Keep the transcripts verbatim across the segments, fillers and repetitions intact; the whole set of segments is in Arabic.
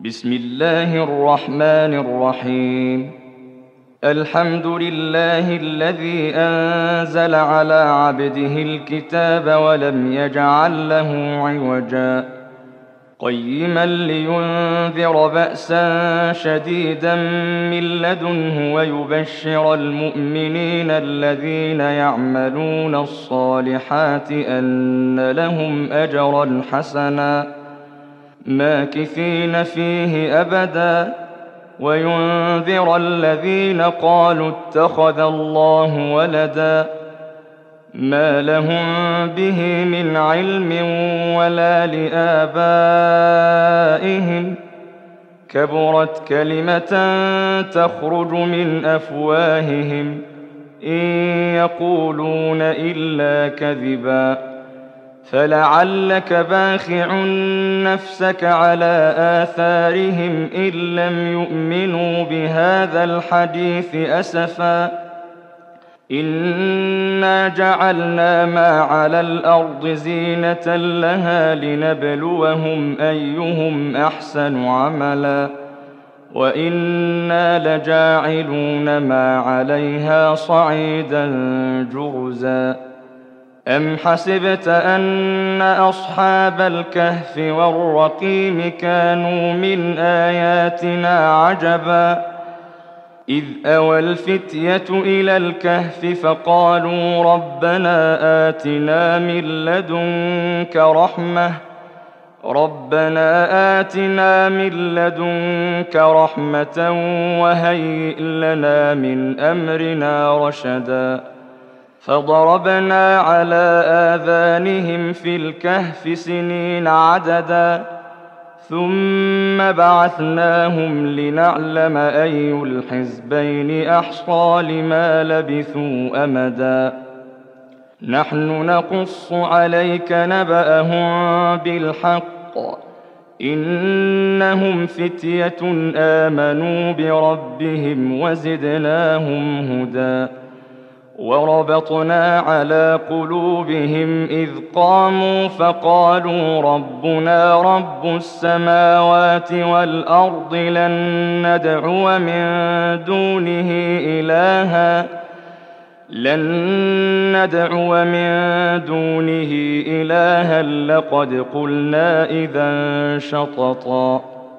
بسم الله الرحمن الرحيم. الحمد لله الذي أنزل على عبده الكتاب ولم يجعل له عوجا قيما لينذر بأسا شديدا من لدنه ويبشر المؤمنين الذين يعملون الصالحات أن لهم أجرا حسنا ماكثين فيه أبدا وينذر الذين قالوا اتخذ الله ولدا ما لهم به من علم ولا لآبائهم كبرت كلمة تخرج من أفواههم إن يقولون إلا كذبا فلعلك باخع نفسك على آثارهم إن لم يؤمنوا بهذا الحديث أسفا إنا جعلنا ما على الأرض زينة لها لنبلوهم أيهم أحسن عملا وإنا لجاعلون ما عليها صعيدا جرزا أم حسبت أن أصحاب الكهف والرقيم كانوا من آياتنا عجبا إذ أوى الفتية إلى الكهف فقالوا ربنا آتنا من لدنك رحمة ربنا آتنا من لدنك رحمة وهيئ لنا من أمرنا رشدا فضربنا على آذانهم في الكهف سنين عددا ثم بعثناهم لنعلم أي الحزبين أحصى لما لبثوا أمدا نحن نقص عليك نبأهم بالحق إنهم فتية آمنوا بربهم وزدناهم هدى وربطنا على قلوبهم إذ قاموا فقالوا ربنا رب السماوات والأرض لن ندعو من دونه إلها لن ندعو من دونه إلها لقد قلنا إذا شططا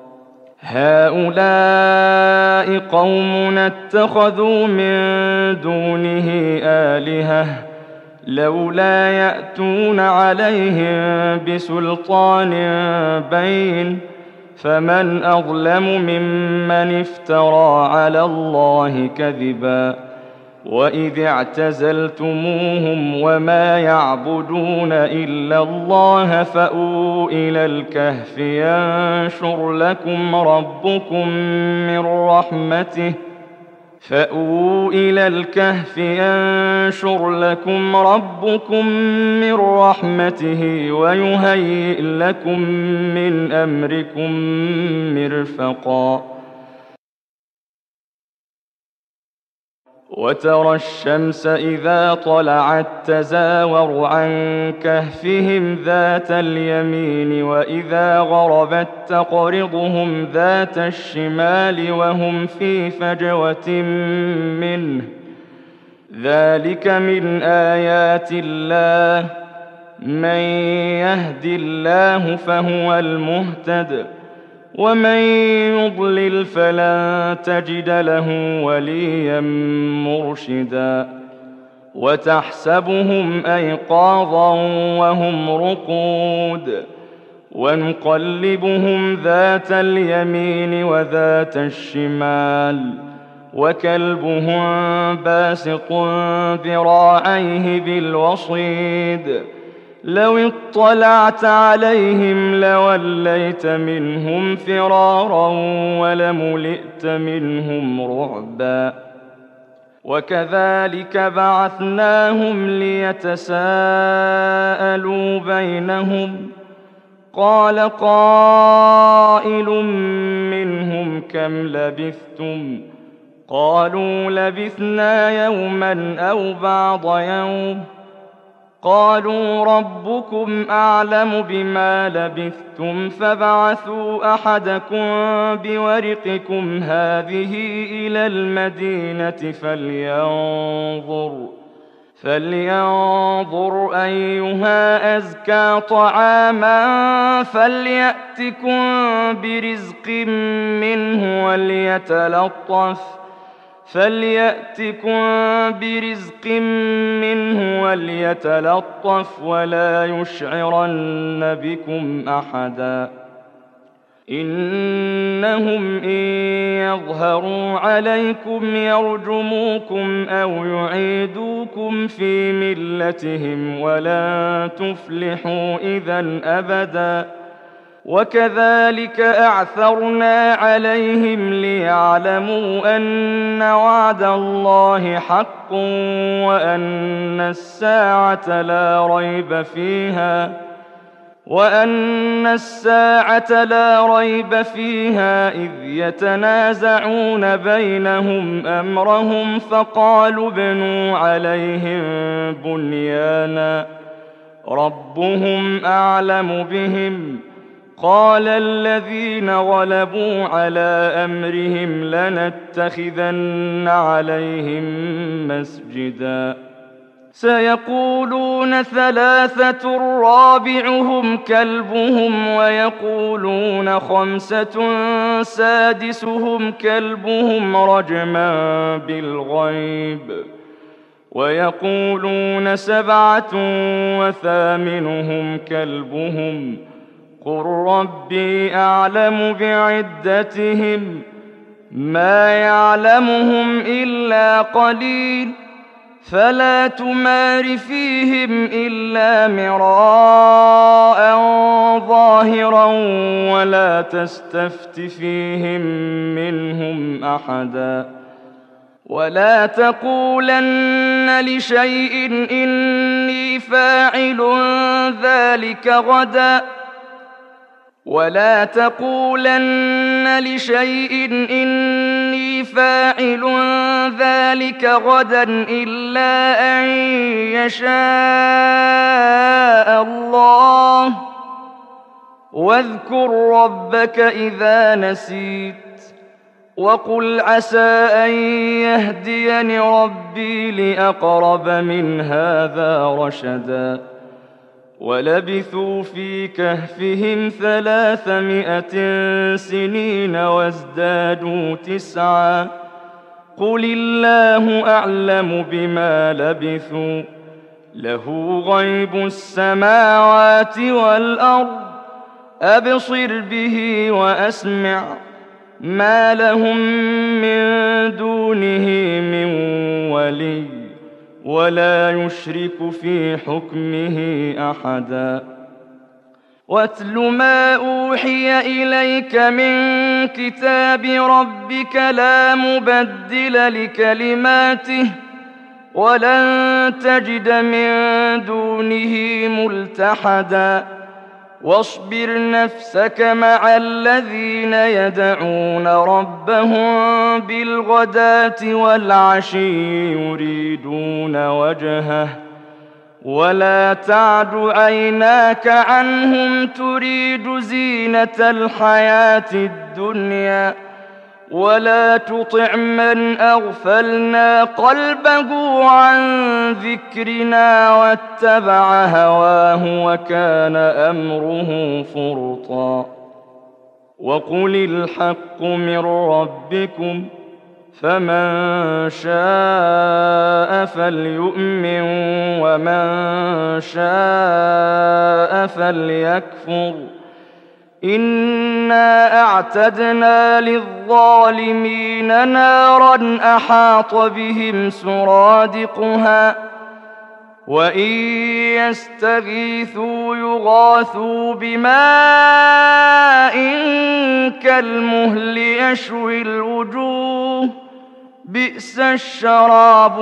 هؤلاء قومنا اتخذوا من دونه آلهة لولا يأتون عليهم بسلطان بين فمن أظلم ممن افترى على الله كذبا وإذ اعتزلتموهم وما يعبدون إلا الله فأووا إلى الكهف ينشر لكم ربكم من رحمته فأووا إلى الكهف ينشر لكم ربكم من رحمته ويهيئ لكم من أمركم مرفقا وترى الشمس إذا طلعت تزاور عن كهفهم ذات اليمين وإذا غربت تقرضهم ذات الشمال وهم في فجوة منه ذلك من آيات الله من يهد الله فهو المهتد ومن يضلل فلن تجد له وليا مرشدا وتحسبهم أيقاظا وهم رقود ونقلبهم ذات اليمين وذات الشمال وكلبهم باسط ذراعيه بالوصيد لو اطلعت عليهم لوليت منهم فرارا ولملئت منهم رعبا وكذلك بعثناهم ليتساءلوا بينهم قال قائل منهم كم لبثتم قالوا لبثنا يوما أو بعض يوم قالوا ربكم أعلم بما لبثتم فابعثوا أحدكم بورقكم هذه إلى المدينة فلينظر فلينظر أيها أزكى طعاما فليأتكم برزق منه وليتلطف فليأتكم برزق منه وليتلطف ولا يشعرن بكم أحدا إنهم إن يظهروا عليكم يرجموكم أو يعيدوكم في ملتهم ولن تفلحوا إذا أبدا وكذلك أعثرنا عليهم ليعلموا أن وعد الله حق وأن الساعة لا ريب فيها وأن الساعة لا ريب فيها إذ يتنازعون بينهم أمرهم فقالوا ابنوا عليهم بنيانا ربهم أعلم بهم قال الذين غلبوا على أمرهم لنتخذن عليهم مسجدا سيقولون ثلاثة رابعهم كلبهم ويقولون خمسة سادسهم كلبهم رجما بالغيب ويقولون سبعة وثامنهم كلبهم قل ربي أعلم بعدتهم ما يعلمهم إلا قليل فلا تمار فيهم إلا مراء ظاهرا ولا تستفت فيهم منهم أحدا ولا تقولن لشيء إني فاعل ذلك غدا ولا تقولن لشيء إني فاعل ذلك غدا إلا أن يشاء الله واذكر ربك إذا نسيت وقل عسى أن يهديني ربي لأقرب من هذا رشدا ولبثوا في كهفهم ثلاثمائة سنين وازدادوا تسعا قل الله أعلم بما لبثوا له غيب السماوات والأرض أبصر به وأسمع ما لهم من دونه من ولي ولا يشرك في حكمه أحدا واتل ما أوحي إليك من كتاب ربك لا مبدل لكلماته ولن تجد من دونه ملتحدا واصبر نفسك مع الذين يدعون ربهم بالغداة والعشي يريدون وجهه ولا تعد عيناك عنهم تريد زينة الحياة الدنيا ولا تطع من أغفلنا قلبه عن ذكرنا واتبع هواه وكان أمره فرطا وقل الحق من ربكم فمن شاء فليؤمن ومن شاء فليكفر إنا أعتدنا للظالمين نارا أحاط بهم سرادقها وإن يستغيثوا يغاثوا بماء كالمهل يشوي الوجوه بئس الشراب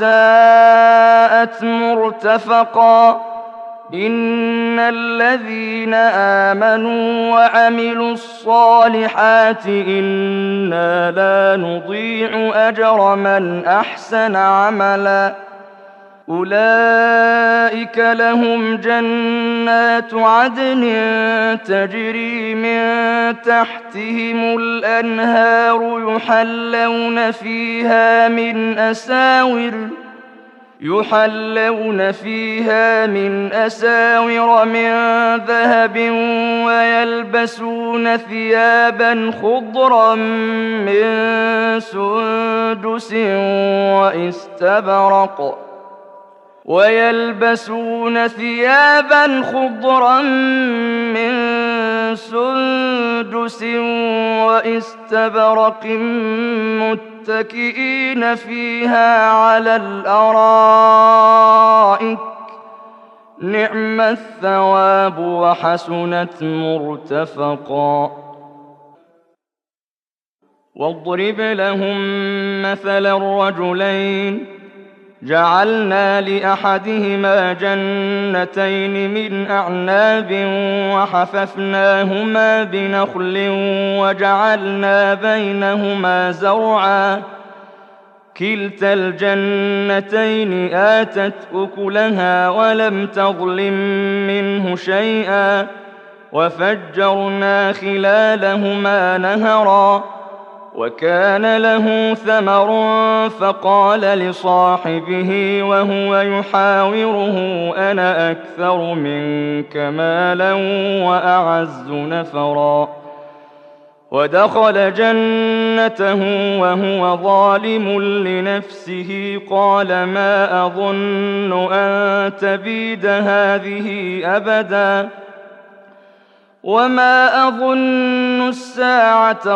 وساءت مرتفقا إن الذين آمنوا وعملوا الصالحات إنا لا نضيع أجر من أحسن عملا أولئك لهم جنات عدن تجري من تحتهم الأنهار يحلون فيها من أساور يحلون فيها من أساور من ذهب ويلبسون ثيابا خضرا من سندس واستبرق ويلبسون ثيابا خضرا من سندس واستبرق متكئين فيها على الأرائك نعم الثواب وحسنت مرتفقا. واضرب لهم مثل الرجلين جعلنا لأحدهما جنتين من أعناب وحففناهما بنخل وجعلنا بينهما زرعا كلتا الجنتين آتت أكلها ولم تظلم منه شيئا وفجرنا خلالهما نهرا وكان له ثمر فقال لصاحبه وهو يحاوره أنا أكثر منك مالا وأعز نفرا ودخل جنته وهو ظالم لنفسه قال ما أظن أن تبيد هذه أبدا وما أظن الساعة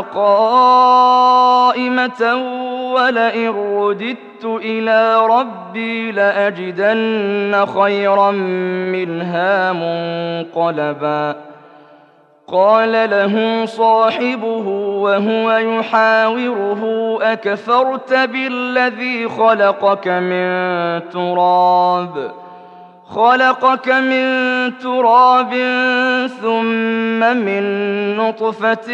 قائمة ولئن رددت إلى ربي لأجدن خيرا منها منقلبا. قال له صاحبه وهو يحاوره أكفرت بالذي خلقك من تراب خلقك من تراب ثم من نطفة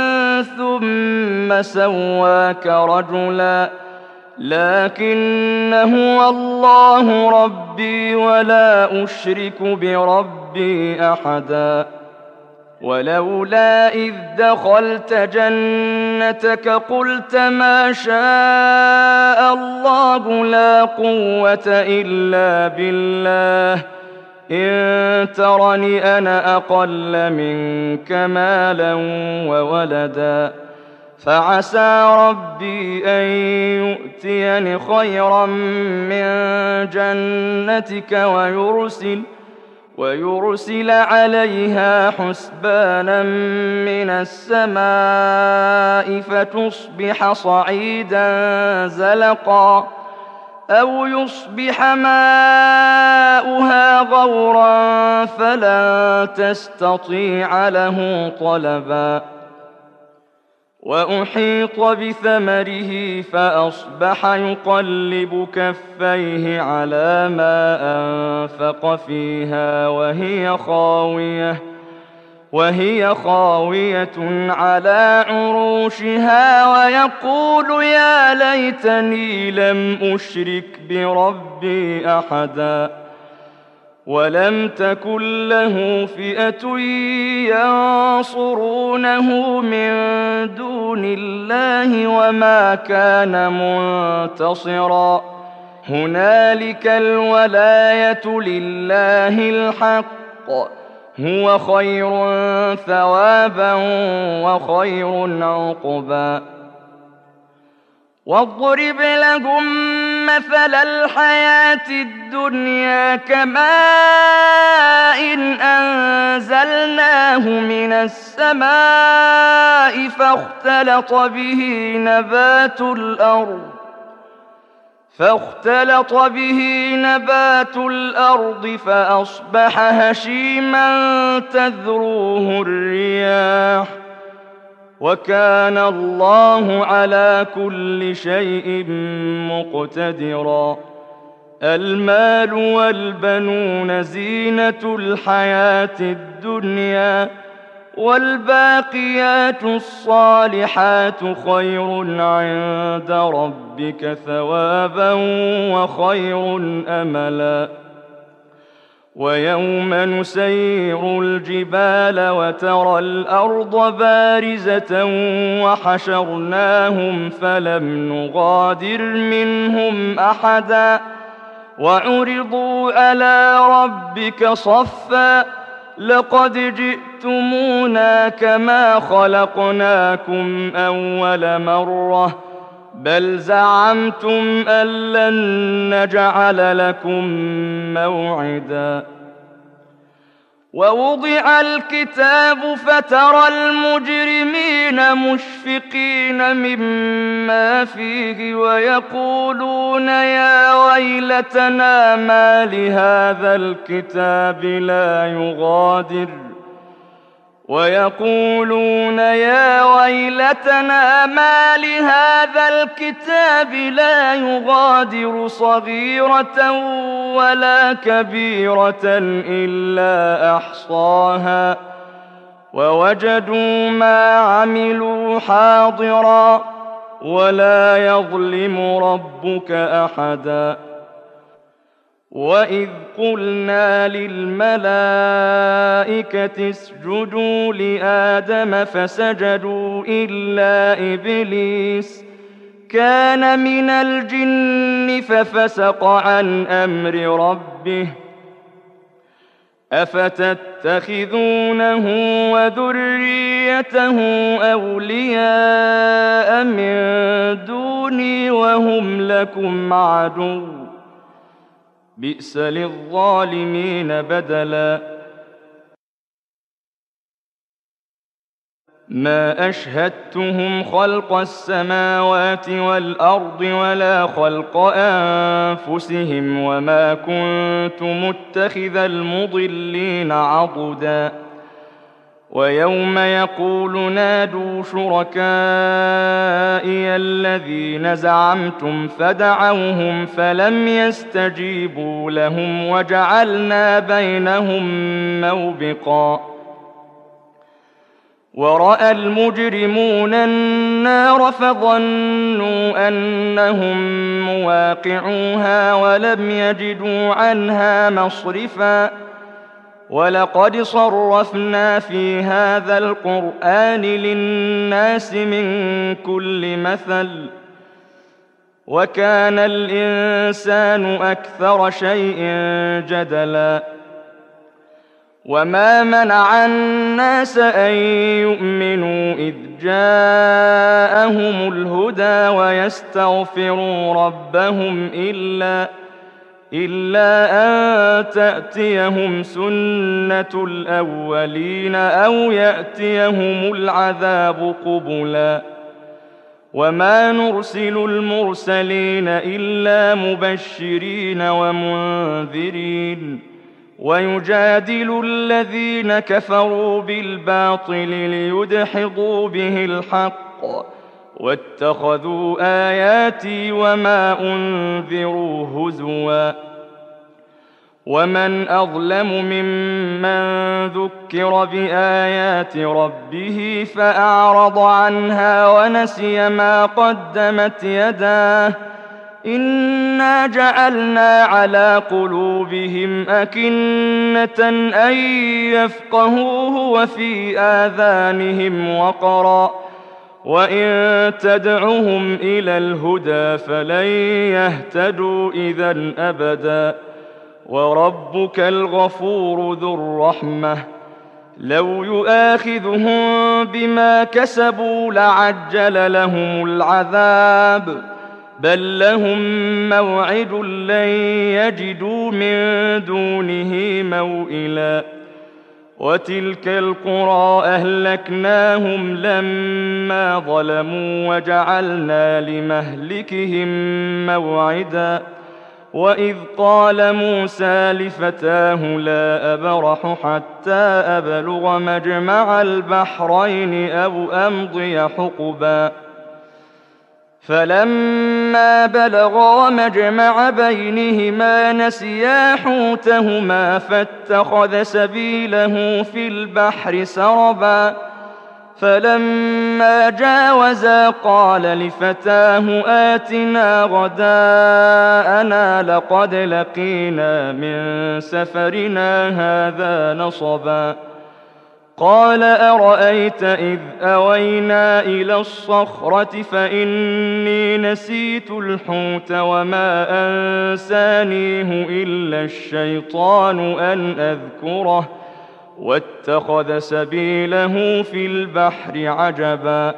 ثم سواك رجلا لكن هو الله ربي ولا أشرك بربي أحدا. ولولا إذ دخلت جنتك قلت ما شاء الله لا قوة إلا بالله إن ترني أنا أقل منك مالا وولدا فعسى ربي أن يؤتيني خيرا من جنتك ويرسل ويرسل عليها حسبانا من السماء فتصبح صعيدا زلقا أو يصبح ماؤها غورا فلن تستطيع له طلبا. وأحيط بثمره فأصبح يقلب كفيه على ما أنفق فيها وهي خاوية وهي خاوية على عروشها ويقول يا ليتني لم أشرك بربي أحدا. ولم تكن له فئة ينصرونه من دون الله وما كان منتصرا. هنالك الولاية لله الحق هو خير ثوابا وخير عقبا. واضرب لهم مثل الحياة الدنيا كماء إن أنزلناه من السماء فاختلط به نبات الأرض فاختلط به نبات الأرض فأصبح هشيما تذروه الرياح وكان الله على كل شيء مقتدرا. المال والبنون زينة الحياة الدنيا والباقيات الصالحات خير عند ربك ثوابا وخير أملا. ويوم نسير الجبال وترى الأرض بارزة وحشرناهم فلم نغادر منهم أحدا وعرضوا على ربك صفا لقد جئتمونا كما خلقناكم أول مرة بل زعمتم أن لن نجعل لكم موعدا. ووضع الكتاب فترى المجرمين مشفقين مما فيه ويقولون يا ويلتنا ما لهذا الكتاب لا يغادر ويقولون يا ويلتنا ما لهذا الكتاب لا يغادر صغيرة ولا كبيرة إلا أحصاها ووجدوا ما عملوا حاضرا ولا يظلم ربك أحدا. وإذ قلنا للملائكة اسجدوا لآدم فسجدوا إلا إبليس كان من الجن ففسق عن أمر ربه أفتتخذونه وذريته أولياء من دوني وهم لكم عدو بئس للظالمين بدلا. ما أشهدتهم خلق السماوات والأرض ولا خلق أنفسهم وما كنت متخذ المضلين عضدا. ويوم يقول نادوا شركائي الذين زعمتم فدعوهم فلم يستجيبوا لهم وجعلنا بينهم موبقا. ورأى المجرمون النار فظنوا أنهم مواقعوها ولم يجدوا عنها مصرفا ولقد صرفنا في هذا القرآن للناس من كل مثل وكان الإنسان أكثر شيء جدلا. وما منع الناس أن يؤمنوا إذ جاءهم الهدى ويستغفروا ربهم إلا إلا أن تأتيهم سنة الأولين أو يأتيهم العذاب قبلا. وما نرسل المرسلين إلا مبشرين ومنذرين ويجادل الذين كفروا بالباطل ليدحضوا به الحق واتخذوا آياتي وما أنذروا هزوا. ومن أظلم ممن ذكر بآيات ربه فأعرض عنها ونسي ما قدمت يداه إنا جعلنا على قلوبهم أكنة أن يفقهوه وفي آذانهم وقرا وإن تدعهم إلى الهدى فلن يهتدوا إذا أبدا. وربك الغفور ذو الرحمة لو يؤاخذهم بما كسبوا لعجل لهم العذاب بل لهم موعد لن يجدوا من دونه موئلا. وتلك القرى أهلكناهم لما ظلموا وجعلنا لمهلكهم موعدا. وإذ قال موسى لفتاه لا أبرح حتى أبلغ مجمع البحرين أو أمضي حقبا فلما بلغا مجمع بينهما نسيا حوتهما فاتخذ سبيله في البحر سربا فلما جاوزا قال لفتاه آتنا غداءنا لقد لقينا من سفرنا هذا نصبا قال أرأيت إذ أوينا إلى الصخرة فإني نسيت الحوت وما أنسانيه إلا الشيطان أن أذكره واتخذ سبيله في البحر عجبا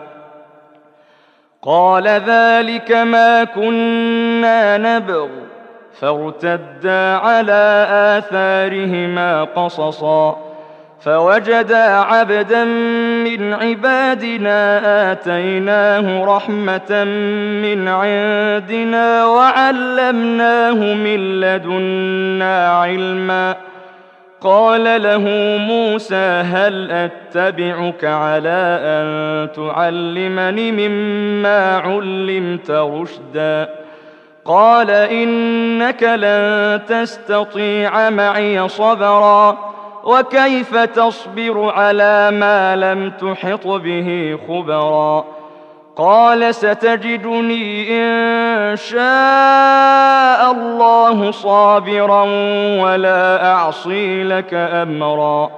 قال ذلك ما كنا نبغ فارتدا على آثارهما قصصا فوجدا عبدا من عبادنا آتيناه رحمة من عندنا وعلمناه من لدنا علما قال له موسى هل أتبعك على أن تعلمني مما علمت رشدا قال إنك لن تستطيع معي صبرا وكيف تصبر على ما لم تحط به خبرا قال ستجدني إن شاء الله صابرا ولا أعصي لك أمرا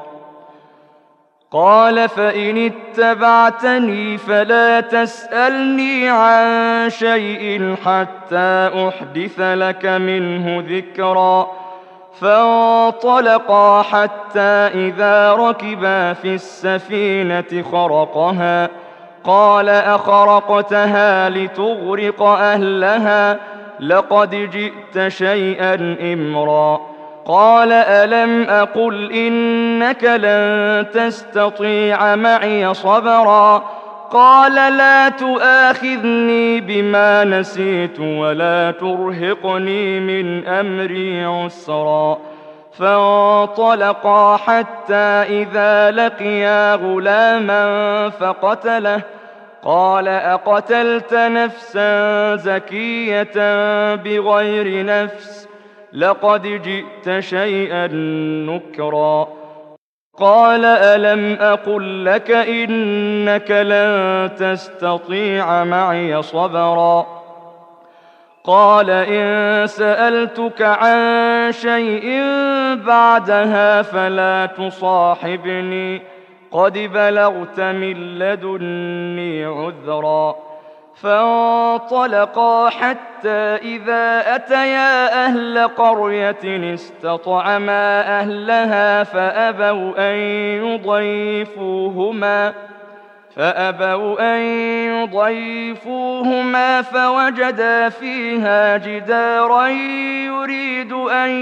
قال فإن اتبعتني فلا تسألني عن شيء حتى أحدث لك منه ذكرا فانطلقا حتى إذا ركبا في السفينة خرقها قال أخرقتها لتغرق أهلها لقد جئت شيئا إمرا قال ألم أقل إنك لن تستطيع معي صبرا قال لا تؤاخذني بما نسيت ولا ترهقني من أمري عسرا فانطلقا حتى إذا لقيا غلاما فقتله قال أقتلت نفسا زكية بغير نفس لقد جئت شيئا نكرا قال ألم أقل لك إنك لن تستطيع معي صبرا قال إن سألتك عن شيء بعدها فلا تصاحبني قد بلغت من لدني عذرا فانطلقا حتى إذا أتيا أهل قرية استطعما أهلها فأبوا أن يضيفوهما فأبوا أن يضيفوهما فوجدا فيها جدارا يريد أن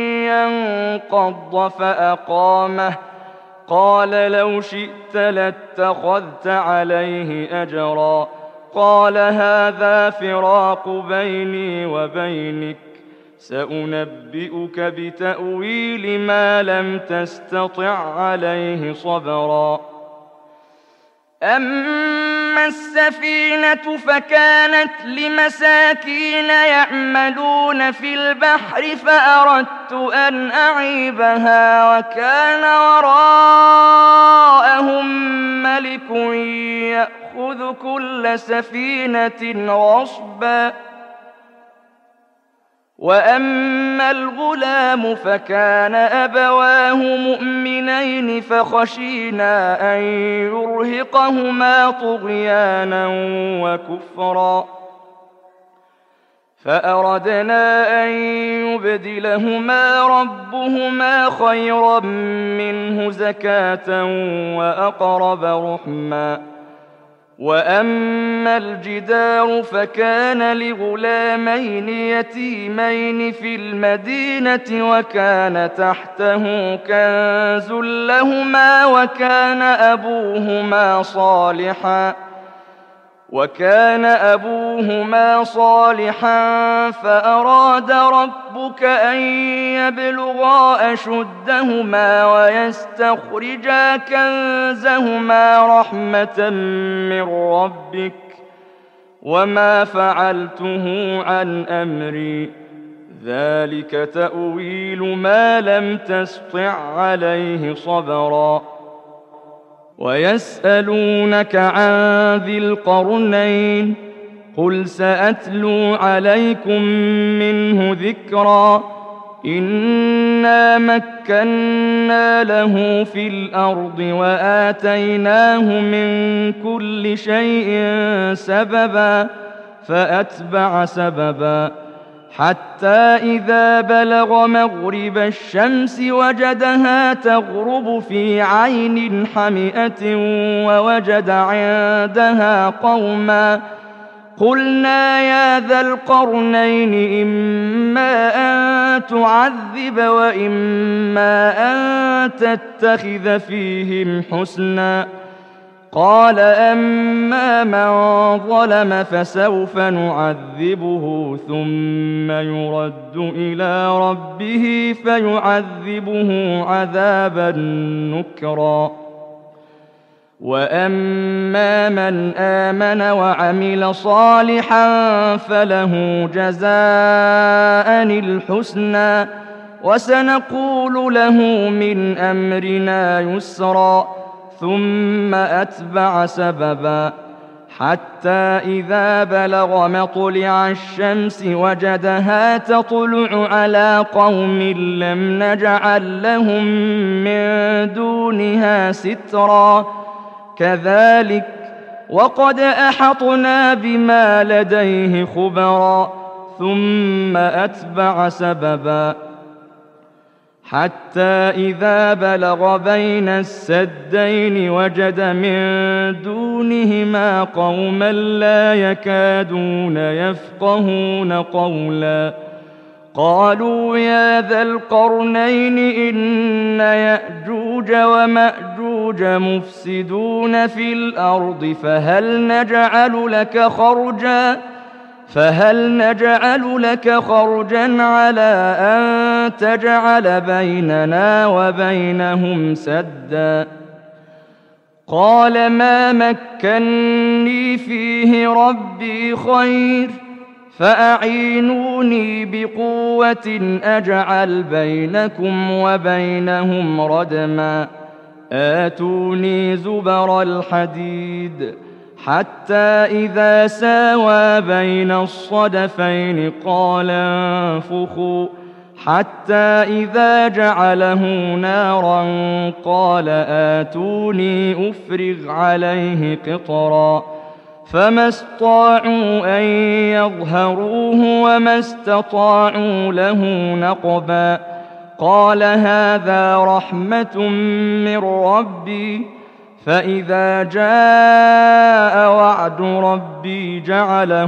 ينقض فأقامه قال لو شئت لاتخذت عليه أجرا قال هذا فراق بيني وبينك سأنبئك بتأويل ما لم تستطع عليه صبرا أما السفينة فكانت لمساكين يعملون في البحر فأردت أن أعيبها وكان وراءهم ملك يأخذ كل سفينة غصبا وأما الغلام فكان أبواه مؤمنين فخشينا أن يرهقهما طغيانا وكفرا فأردنا أن يبدلهما ربهما خيرا منه زكاة وأقرب رحما وأما الجدار فكان لغلامين يتيمين في المدينة وكان تحته كنز لهما وكان أبوهما صالحا وكان أبوهما صالحا فأراد ربك أن يبلغا أشدهما ويستخرجا كنزهما رحمة من ربك وما فعلته عن أمري ذلك تأويل ما لم تسطع عليه صبرا ويسألونك عن ذي القرنين قل سأتلو عليكم منه ذكرا إنا مكنا له في الأرض وآتيناه من كل شيء سببا فأتبع سببا حتى إذا بلغ مغرب الشمس وجدها تغرب في عين حمئة ووجد عندها قوما قلنا يا ذا القرنين إما أن تعذب وإما أن تتخذ فيهم حسنا قال أما من ظلم فسوف نعذبه ثم يرد إلى ربه فيعذبه عذابا نكرا وأما من آمن وعمل صالحا فله جزاء الحسنى وسنقول له من أمرنا يسرا ثم أتبع سببا حتى إذا بلغ مطلع الشمس وجدها تطلع على قوم لم نجعل لهم من دونها سترا كذلك وقد أحطنا بما لديه خبرا ثم أتبع سببا حتى إذا بلغ بين السدين وجد من دونهما قوما لا يكادون يفقهون قولا قالوا يا ذا القرنين إن يأجوج ومأجوج مفسدون في الأرض فهل نجعل لك خرجا فهل نجعل لك خرجا على أن تجعل بيننا وبينهم سدا قال ما مكني فيه ربي خير فأعينوني بقوة أجعل بينكم وبينهم ردما آتوني زبر الحديد حتى إذا ساوى بين الصدفين قال انفخوا حتى إذا جعله نارا قال آتوني أفرغ عليه قطرا فما استطاعوا أن يظهروه وما استطاعوا له نقبا قال هذا رحمة من ربي فإذا جاء وعد ربي جعله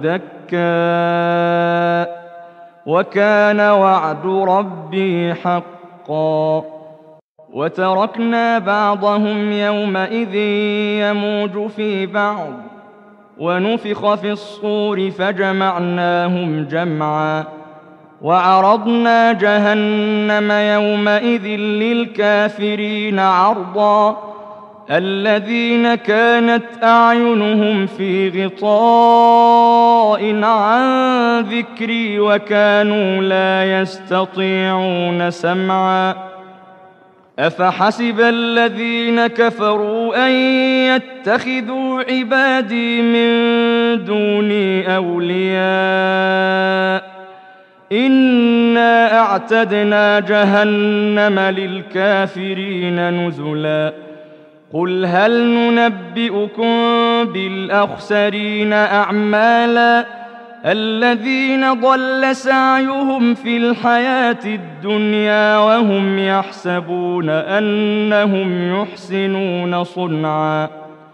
دكا وكان وعد ربي حقا وتركنا بعضهم يومئذ يموج في بعض ونفخ في الصور فجمعناهم جمعا وعرضنا جهنم يومئذ للكافرين عرضا الذين كانت أعينهم في غطاء عن ذكري وكانوا لا يستطيعون سمعا أفحسب الذين كفروا أن يتخذوا عبادي من دوني أولياء إنا أعتدنا جهنم للكافرين نزلا قل هل ننبئكم بالأخسرين أعمالا الذين ضل سعيهم في الحياة الدنيا وهم يحسبون أنهم يحسنون صنعا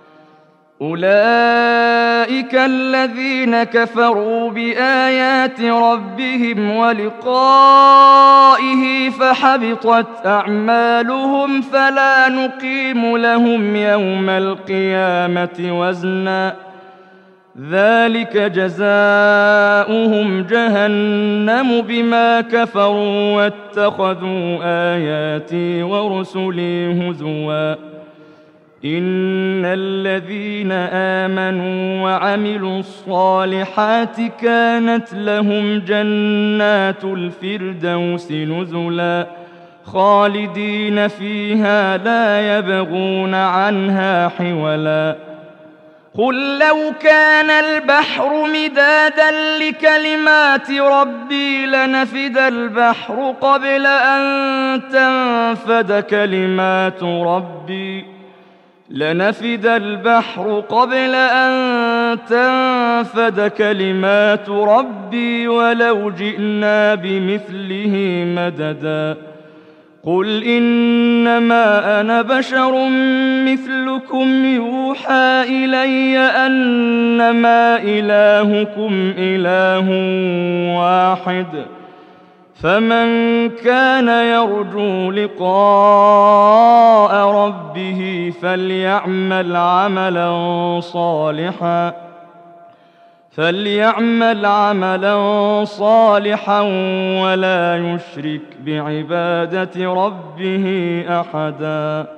أولئك الذين كفروا بآيات ربهم ولقائه فحبطت أعمالهم فلا نقيم لهم يوم القيامة وزنا ذلك جزاؤهم جهنم بما كفروا واتخذوا آياتي ورسلي هزوا إن الذين آمنوا وعملوا الصالحات كانت لهم جنات الفردوس نزلا خالدين فيها لا يبغون عنها حولا قل لو كان البحر مدادا لكلمات ربي لنفد البحر قبل أن تنفد كلمات ربي لنفد البحر قبل أن تنفد كلمات ربي ولو جئنا بمثله مددا قل إنما أنا بشر مثلكم يوحى إلي أنما إلهكم إله واحد فمن كان يرجو لقاء ربه فليعمل عملا صالحا فليعمل عملا صالحا ولا يشرك بعبادة ربه أحدا.